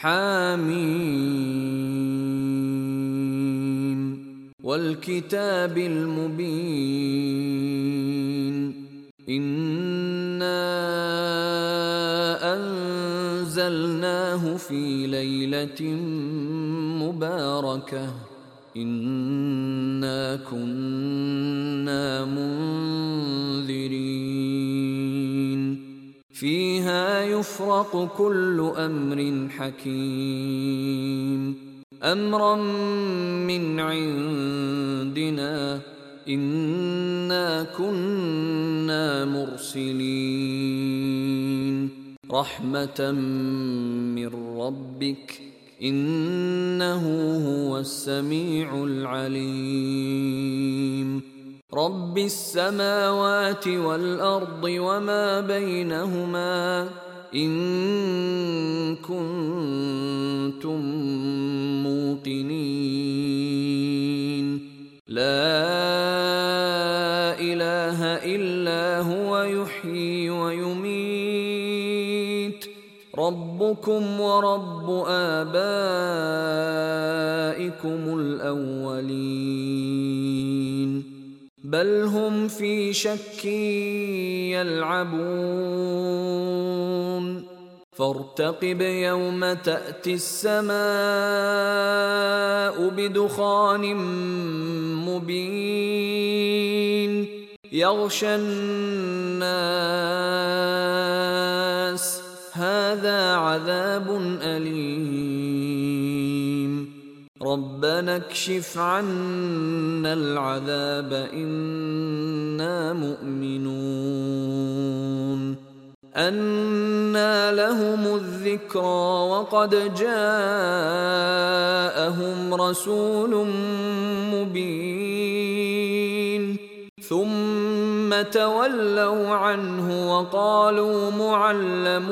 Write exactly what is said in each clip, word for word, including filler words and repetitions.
حاميم والكتاب المبين إنا أنزلناه في ليلة مباركة إنا كنا منذرين فيها يفرق كل أمر حكيم أمرا من عندنا إنا كنا مرسلين رحمة من ربك إنه هو السميع العليم رب السماوات والأرض وما بينهما إن كنتم موقنين لا إله إلا هو يحيي ويميت ربكم ورب آبائكم الأولين بل هم في شك يلعبون فارتقب يوم تأتي السماء بدخان مبين يغشى الناس هذا عذاب أليم ربنا اكشف عنا العذاب إنا مؤمنون أنى لهم الذكرى وقد جاءهم رسول مبين ثم تولوا عنه وقالوا معلم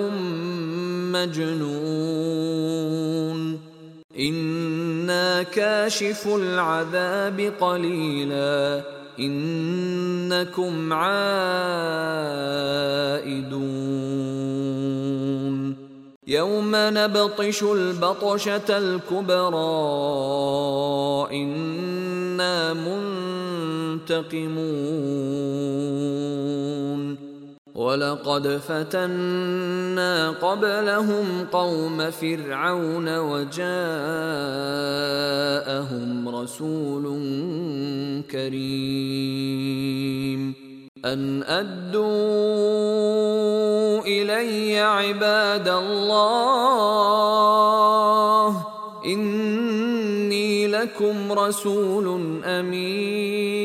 مجنون إنا كاشف العذاب قليلا إنكم عائدون يوم نبطش البطشة الكبرى إنا منتقمون ولقد فتنا قبلهم قوم فرعون وجاءهم رسول كريم أن أدوا إلي عباد الله إني لكم رسول أمين